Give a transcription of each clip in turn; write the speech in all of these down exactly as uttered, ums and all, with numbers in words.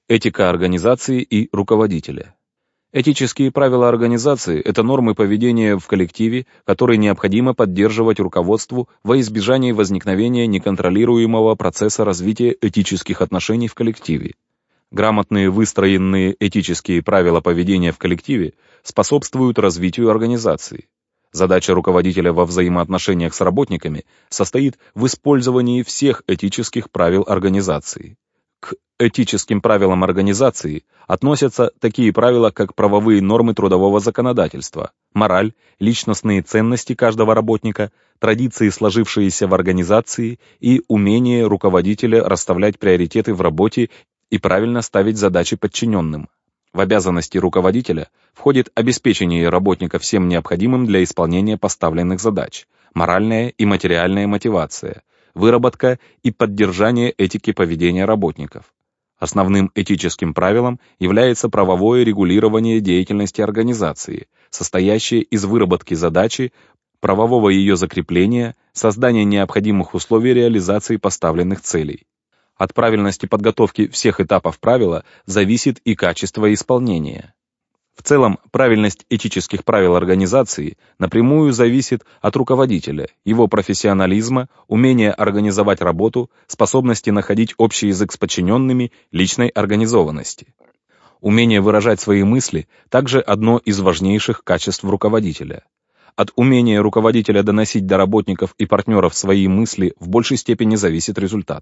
Этика организации и руководителя. Этические правила организации – это нормы поведения в коллективе, которые необходимо поддерживать руководству во избежание возникновения неконтролируемого процесса развития этических отношений в коллективе. Грамотные выстроенные этические правила поведения в коллективе способствуют развитию организации. Задача руководителя во взаимоотношениях с работниками состоит в использовании всех этических правил организации. К этическим правилам организации относятся такие правила, как правовые нормы трудового законодательства, мораль, личностные ценности каждого работника, традиции, сложившиеся в организации, и умение руководителя расставлять приоритеты в работе и правильно ставить задачи подчиненным. В обязанности руководителя входит обеспечение работника всем необходимым для исполнения поставленных задач, моральная и материальная мотивация, выработка и поддержание этики поведения работников. Основным этическим правилом является правовое регулирование деятельности организации, состоящее из выработки задачи, правового ее закрепления, создания необходимых условий реализации поставленных целей. От правильности подготовки всех этапов правила зависит и качество исполнения. В целом, правильность этических правил организации напрямую зависит от руководителя, его профессионализма, умения организовать работу, способности находить общий язык с подчиненными, личной организованности. Умение выражать свои мысли также одно из важнейших качеств руководителя. От умения руководителя доносить до работников и партнеров свои мысли в большей степени зависит результат.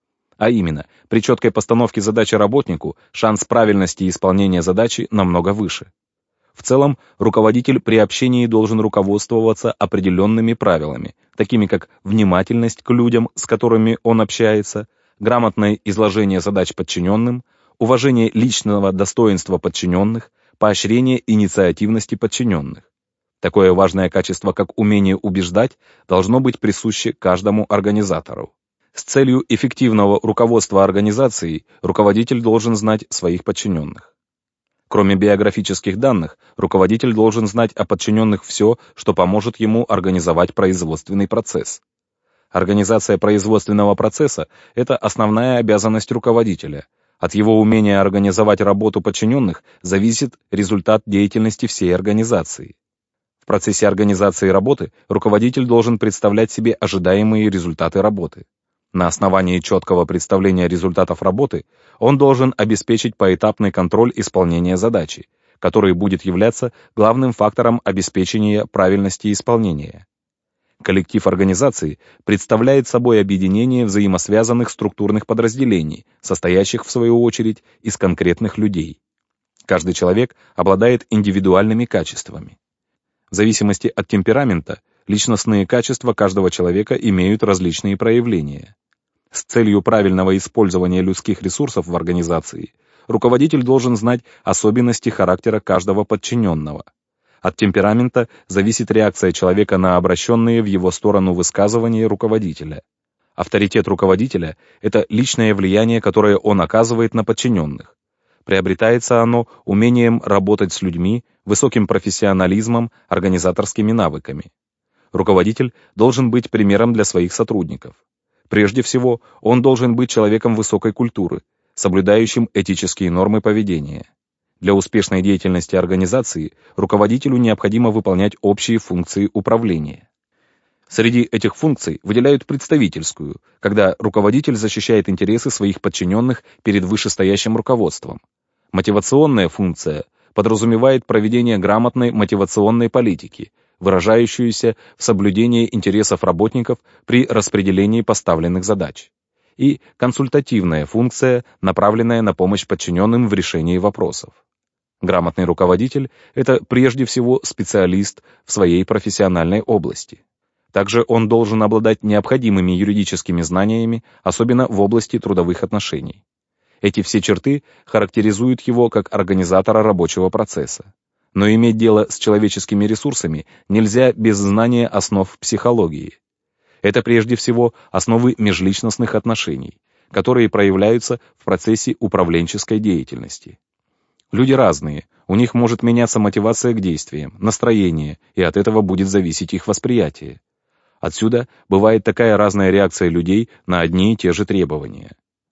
А именно, при четкой постановке задачи работнику шанс правильности исполнения задачи намного выше. В целом, руководитель при общении должен руководствоваться определенными правилами, такими как внимательность к людям, с которыми он общается, грамотное изложение задач подчиненным, уважение личного достоинства подчиненных, поощрение инициативности подчиненных. Такое важное качество, как умение убеждать, должно быть присуще каждому организатору. С целью эффективного руководства организацией руководитель должен знать своих подчиненных. Кроме биографических данных, руководитель должен знать о подчиненных все, что поможет ему организовать производственный процесс. Организация производственного процесса – это основная обязанность руководителя. От его умения организовать работу подчиненных зависит результат деятельности всей организации. В процессе организации работы руководитель должен представлять себе ожидаемые результаты работы. На основании четкого представления результатов работы он должен обеспечить поэтапный контроль исполнения задачи, который будет являться главным фактором обеспечения правильности исполнения. Коллектив организации представляет собой объединение взаимосвязанных структурных подразделений, состоящих в свою очередь из конкретных людей. Каждый человек обладает индивидуальными качествами. В зависимости от темперамента, личностные качества каждого человека имеют различные проявления. С целью правильного использования людских ресурсов в организации руководитель должен знать особенности характера каждого подчиненного. От темперамента зависит реакция человека на обращенные в его сторону высказывания руководителя. Авторитет руководителя – это личное влияние, которое он оказывает на подчиненных. Приобретается оно умением работать с людьми, высоким профессионализмом, организаторскими навыками. Руководитель должен быть примером для своих сотрудников. Прежде всего, он должен быть человеком высокой культуры, соблюдающим этические нормы поведения. Для успешной деятельности организации руководителю необходимо выполнять общие функции управления. Среди этих функций выделяют представительскую, когда руководитель защищает интересы своих подчиненных перед вышестоящим руководством. Мотивационная функция подразумевает проведение грамотной мотивационной политики, выражающуюся в соблюдении интересов работников при распределении поставленных задач. И консультативная функция, направленная на помощь подчиненным в решении вопросов. Грамотный руководитель – это прежде всего специалист в своей профессиональной области. Также он должен обладать необходимыми юридическими знаниями, особенно в области трудовых отношений. Эти все черты характеризуют его как организатора рабочего процесса. Но иметь дело с человеческими ресурсами нельзя без знания основ психологии. Это прежде всего основы межличностных отношений, которые проявляются в процессе управленческой деятельности. Люди разные, у них может меняться мотивация к действиям, настроение, и от этого будет зависеть их восприятие. Отсюда бывает такая разная реакция людей на одни и те же требования.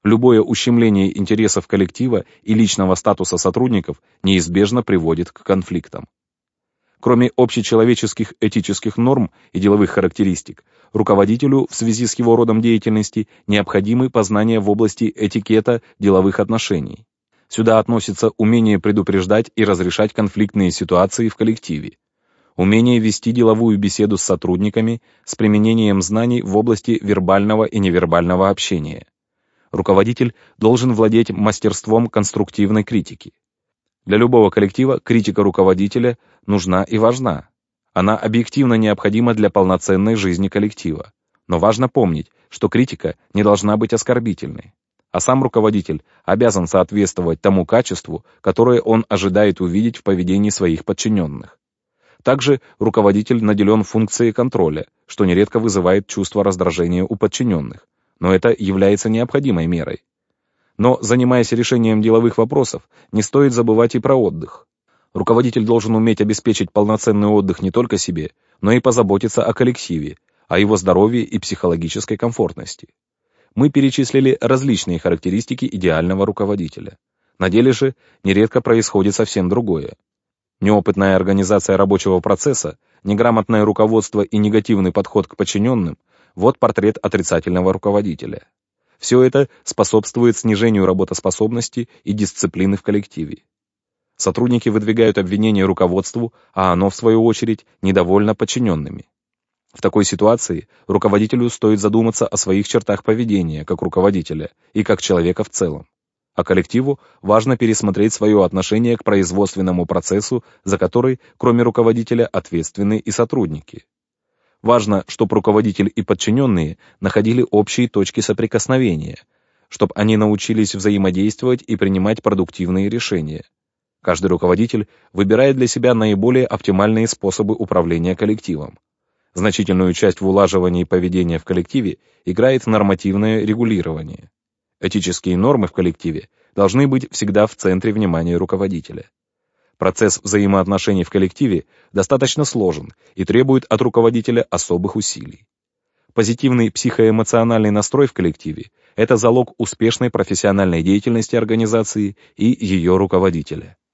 Любое ущемление интересов коллектива и личного статуса сотрудников неизбежно приводит к конфликтам. Кроме общечеловеческих этических норм и деловых характеристик, руководителю в связи с его родом деятельности необходимы познания в области этикета деловых отношений. Сюда относится умение предупреждать и разрешать конфликтные ситуации в коллективе, умение вести деловую беседу с сотрудниками с применением знаний в области вербального и невербального общения. Руководитель должен владеть мастерством конструктивной критики. Для любого коллектива критика руководителя нужна и важна. Она объективно необходима для полноценной жизни коллектива. Но важно помнить, что критика не должна быть оскорбительной. А сам руководитель обязан соответствовать тому качеству, которое он ожидает увидеть в поведении своих подчиненных. Также руководитель наделен функцией контроля, что нередко вызывает чувство раздражения у подчиненных, но это является необходимой мерой. Но, занимаясь решением деловых вопросов, не стоит забывать и про отдых. Руководитель должен уметь обеспечить полноценный отдых не только себе, но и позаботиться о коллективе, о его здоровье и психологической комфортности. Мы перечислили различные характеристики идеального руководителя. На деле же нередко происходит совсем другое. Неопытная организация рабочего процесса, неграмотное руководство и негативный подход к подчиненным – вот портрет отрицательного руководителя. Все это способствует снижению работоспособности и дисциплины в коллективе. Сотрудники выдвигают обвинения руководству, а оно, в свою очередь, недовольно подчиненными. В такой ситуации руководителю стоит задуматься о своих чертах поведения как руководителя и как человека в целом. А коллективу важно пересмотреть свое отношение к производственному процессу, за который, кроме руководителя, ответственны и сотрудники. Важно, чтобы руководитель и подчиненные находили общие точки соприкосновения, чтобы они научились взаимодействовать и принимать продуктивные решения. Каждый руководитель выбирает для себя наиболее оптимальные способы управления коллективом. Значительную часть в улаживании поведения в коллективе играет нормативное регулирование. Этические нормы в коллективе должны быть всегда в центре внимания руководителя. Процесс взаимоотношений в коллективе достаточно сложен и требует от руководителя особых усилий. Позитивный психоэмоциональный настрой в коллективе – это залог успешной профессиональной деятельности организации и ее руководителя.